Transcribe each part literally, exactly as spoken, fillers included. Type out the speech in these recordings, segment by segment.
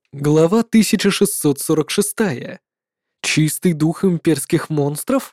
Глава тысяча шестьсот сорок шесть. Чистый дух имперских монстров?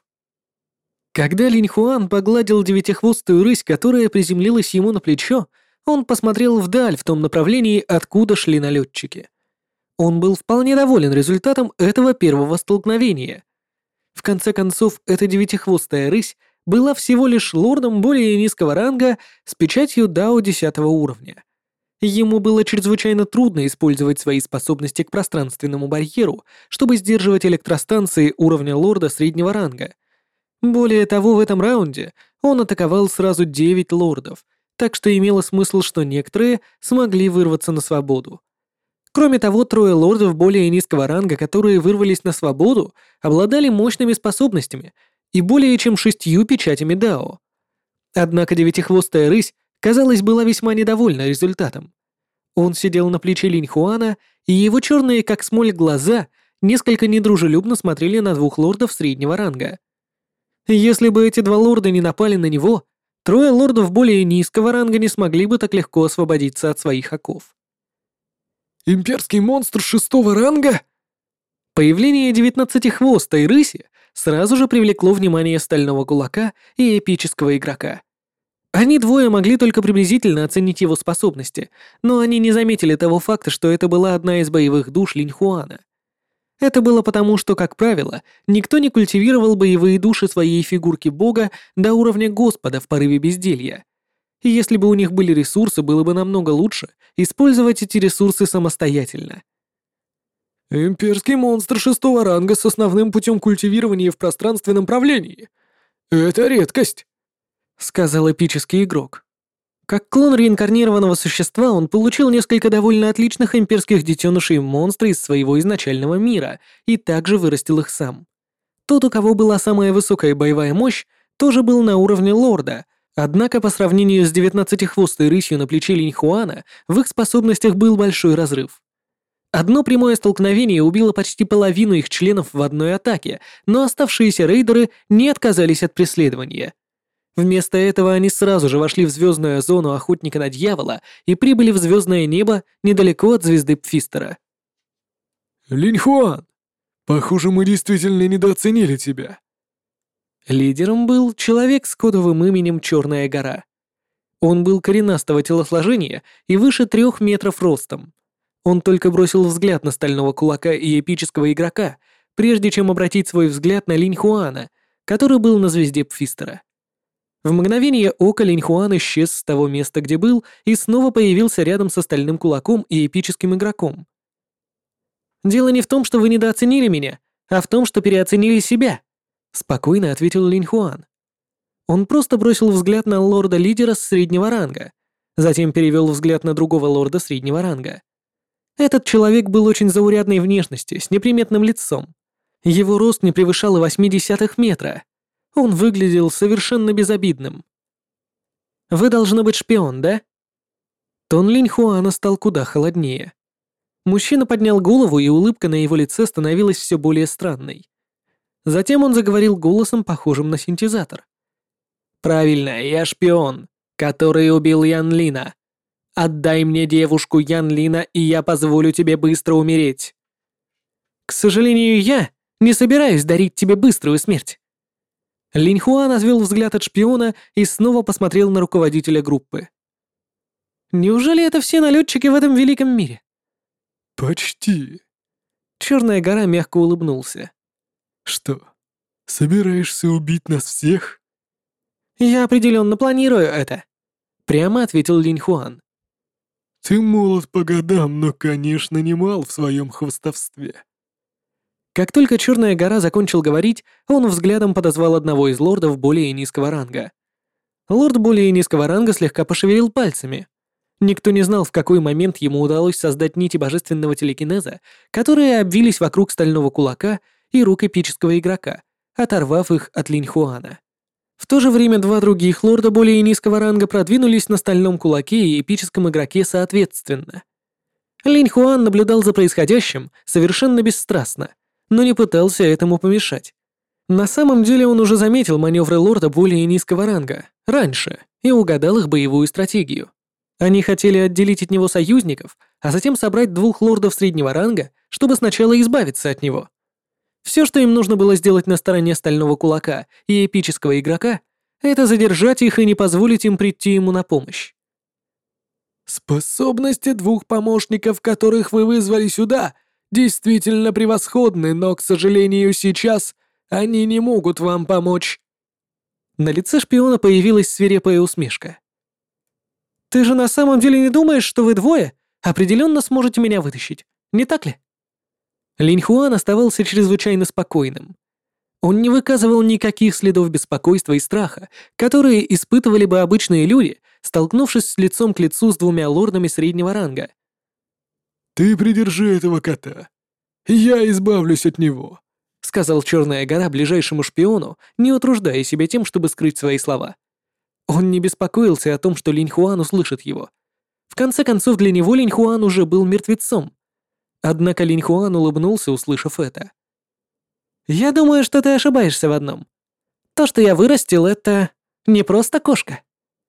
Когда Линь Хуан погладил девятихвостую рысь, которая приземлилась ему на плечо, он посмотрел вдаль в том направлении, откуда шли налетчики. Он был вполне доволен результатом этого первого столкновения. В конце концов, эта девятихвостая рысь была всего лишь лордом более низкого ранга с печатью Дао десятого уровня. Ему было чрезвычайно трудно использовать свои способности к пространственному барьеру, чтобы сдерживать электростанции уровня лорда среднего ранга. Более того, в этом раунде он атаковал сразу девять лордов, так что имело смысл, что некоторые смогли вырваться на свободу. Кроме того, трое лордов более низкого ранга, которые вырвались на свободу, обладали мощными способностями и более чем шестью печатями Дао. Однако девятихвостая рысь, казалось, была весьма недовольна результатом. Он сидел на плече Линь Хуана, и его черные, как смоль, глаза несколько недружелюбно смотрели на двух лордов среднего ранга. Если бы эти два лорда не напали на него, трое лордов более низкого ранга не смогли бы так легко освободиться от своих оков. «Имперский монстр шестого ранга?» Появление девятнадцатихвостой рыси сразу же привлекло внимание стального кулака и эпического игрока. Они двое могли только приблизительно оценить его способности, но они не заметили того факта, что это была одна из боевых душ Линь Хуана. Это было потому, что, как правило, никто не культивировал боевые души своей фигурки бога до уровня господа в порыве безделья. И если бы у них были ресурсы, было бы намного лучше использовать эти ресурсы самостоятельно. «Имперский монстр шестого ранга с основным путем культивирования в пространственном правлении. Это редкость», — сказал эпический игрок. Как клон реинкарнированного существа, он получил несколько довольно отличных имперских детенышей монстра из своего изначального мира и также вырастил их сам. Тот, у кого была самая высокая боевая мощь, тоже был на уровне лорда, однако по сравнению с девятнадцатихвостой рысью на плече Линь Хуана в их способностях был большой разрыв. Одно прямое столкновение убило почти половину их членов в одной атаке, но оставшиеся рейдеры не отказались от преследования. Вместо этого они сразу же вошли в звездную зону охотника на дьявола и прибыли в звездное небо недалеко от звезды Пфистера. «Линь Хуан, похоже, мы действительно недооценили тебя». Лидером был человек с кодовым именем Черная гора. Он был коренастого телосложения и выше трех метров ростом. Он только бросил взгляд на стального кулака и эпического игрока, прежде чем обратить свой взгляд на Линь Хуана, который был на звезде Пфистера. В мгновение ока Линь Хуан исчез с того места, где был, и снова появился рядом с стальным кулаком и эпическим игроком. «Дело не в том, что вы недооценили меня, а в том, что переоценили себя», — спокойно ответил Линь Хуан. Он просто бросил взгляд на лорда-лидера с среднего ранга, затем перевел взгляд на другого лорда среднего ранга. Этот человек был очень заурядной внешности, с неприметным лицом. Его рост не превышал и восемь десятых метра. Он выглядел совершенно безобидным. «Вы должны быть шпион, да?» Тон Линь Хуана стал куда холоднее. Мужчина поднял голову, и улыбка на его лице становилась все более странной. Затем он заговорил голосом, похожим на синтезатор. «Правильно, я шпион, который убил Ян Лина. Отдай мне девушку Ян Лина, и я позволю тебе быстро умереть». «К сожалению, я не собираюсь дарить тебе быструю смерть». Линь Хуан отвел взгляд от шпиона и снова посмотрел на руководителя группы. «Неужели это все налетчики в этом великом мире?» «Почти». Черная гора мягко улыбнулся. «Что, собираешься убить нас всех?» «Я определенно планирую это», — прямо ответил Линь Хуан. «Ты молод по годам, но, конечно, не мал в своем хвостовстве». Как только Черная гора закончил говорить, он взглядом подозвал одного из лордов более низкого ранга. Лорд более низкого ранга слегка пошевелил пальцами. Никто не знал, в какой момент ему удалось создать нити божественного телекинеза, которые обвились вокруг стального кулака и рук эпического игрока, оторвав их от Линь Хуана. В то же время два других лорда более низкого ранга продвинулись на стальном кулаке и эпическом игроке соответственно. Линь Хуан наблюдал за происходящим совершенно бесстрастно, но не пытался этому помешать. На самом деле он уже заметил маневры лорда более низкого ранга раньше и угадал их боевую стратегию. Они хотели отделить от него союзников, а затем собрать двух лордов среднего ранга, чтобы сначала избавиться от него. Все, что им нужно было сделать на стороне Стального Кулака и эпического игрока, это задержать их и не позволить им прийти ему на помощь. Способности двух помощников, которых вы вызвали сюда, действительно превосходны, но, к сожалению, сейчас они не могут вам помочь. На лице шпиона появилась свирепая усмешка. «Ты же на самом деле не думаешь, что вы двое определенно сможете меня вытащить, не так ли?» Линь Хуан оставался чрезвычайно спокойным. Он не выказывал никаких следов беспокойства и страха, которые испытывали бы обычные люди, столкнувшись с лицом к лицу с двумя лордами среднего ранга. «Ты придержи этого кота. Я избавлюсь от него», — сказал Черная гора ближайшему шпиону, не утруждая себя тем, чтобы скрыть свои слова. Он не беспокоился о том, что Линь Хуан услышит его. В конце концов, для него Линь Хуан уже был мертвецом. Однако Линь Хуан улыбнулся, услышав это. «Я думаю, что ты ошибаешься в одном. То, что я вырастил, это не просто кошка».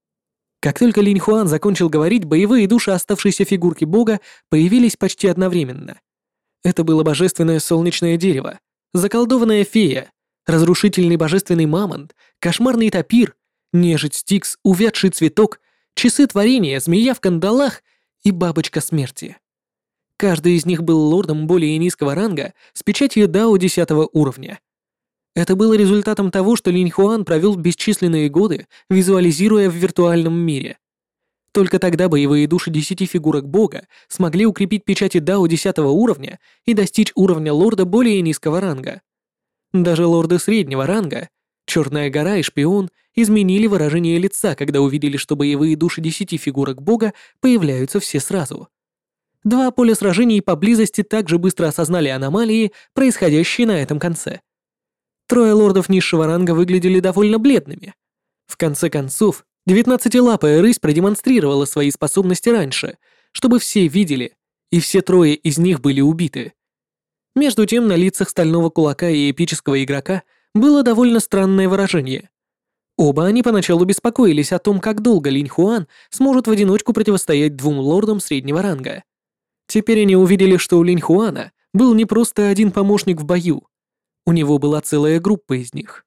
Как только Линь Хуан закончил говорить, боевые души оставшейся фигурки бога появились почти одновременно. Это было божественное солнечное дерево, заколдованная фея, разрушительный божественный мамонт, кошмарный тапир, нежить Стикс, увядший цветок, часы творения, змея в кандалах и бабочка смерти. Каждый из них был лордом более низкого ранга с печатью Дао десятого уровня. Это было результатом того, что Линь Хуан провел бесчисленные годы, визуализируя в виртуальном мире. Только тогда боевые души десяти фигурок бога смогли укрепить печати Дао десятого уровня и достичь уровня лорда более низкого ранга. Даже лорды среднего ранга, Черная гора и Шпион, изменили выражение лица, когда увидели, что боевые души десяти фигурок бога появляются все сразу. Два поля сражений поблизости также быстро осознали аномалии, происходящие на этом конце. Трое лордов низшего ранга выглядели довольно бледными. В конце концов, девятнадцатилапая рысь продемонстрировала свои способности раньше, чтобы все видели, и все трое из них были убиты. Между тем, на лицах Стального Кулака и эпического игрока было довольно странное выражение. Оба они поначалу беспокоились о том, как долго Линь Хуан сможет в одиночку противостоять двум лордам среднего ранга. Теперь они увидели, что у Линь Хуана был не просто один помощник в бою. У него была целая группа из них.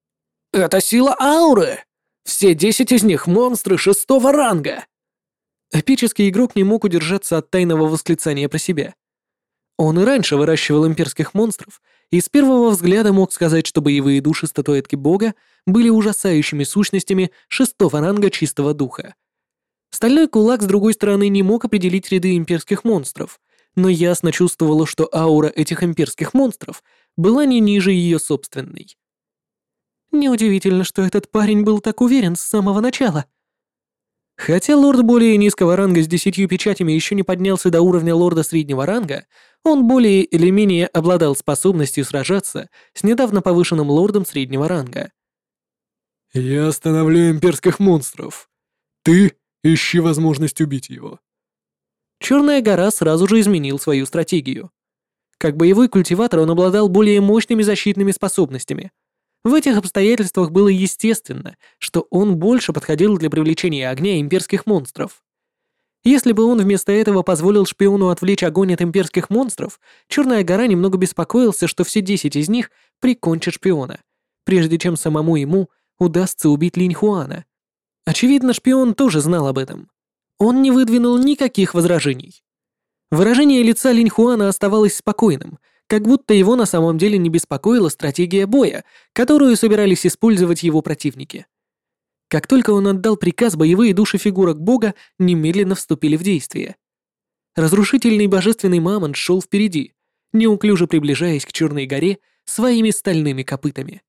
«Это сила ауры! Все десять из них монстры шестого ранга!» Эпический игрок не мог удержаться от тайного восклицания про себя. Он и раньше выращивал имперских монстров, и с первого взгляда мог сказать, что боевые души статуэтки бога были ужасающими сущностями шестого ранга чистого духа. Стальной Кулак, с другой стороны, не мог определить ряды имперских монстров, но ясно чувствовала, что аура этих имперских монстров была не ниже ее собственной. Неудивительно, что этот парень был так уверен с самого начала. Хотя лорд более низкого ранга с десятью печатями еще не поднялся до уровня лорда среднего ранга, он более или менее обладал способностью сражаться с недавно повышенным лордом среднего ранга. «Я остановлю имперских монстров. Ты ищи возможность убить его». Черная гора сразу же изменил свою стратегию. Как боевой культиватор он обладал более мощными защитными способностями. В этих обстоятельствах было естественно, что он больше подходил для привлечения огня имперских монстров. Если бы он вместо этого позволил шпиону отвлечь огонь от имперских монстров, Черная гора немного беспокоился, что все десять из них прикончат шпиона, прежде чем самому ему удастся убить Линь Хуана. Очевидно, шпион тоже знал об этом. Он не выдвинул никаких возражений. Выражение лица Линь Хуана оставалось спокойным, как будто его на самом деле не беспокоила стратегия боя, которую собирались использовать его противники. Как только он отдал приказ, боевые души фигурок бога немедленно вступили в действие. Разрушительный божественный мамонт шел впереди, неуклюже приближаясь к Черной горе своими стальными копытами.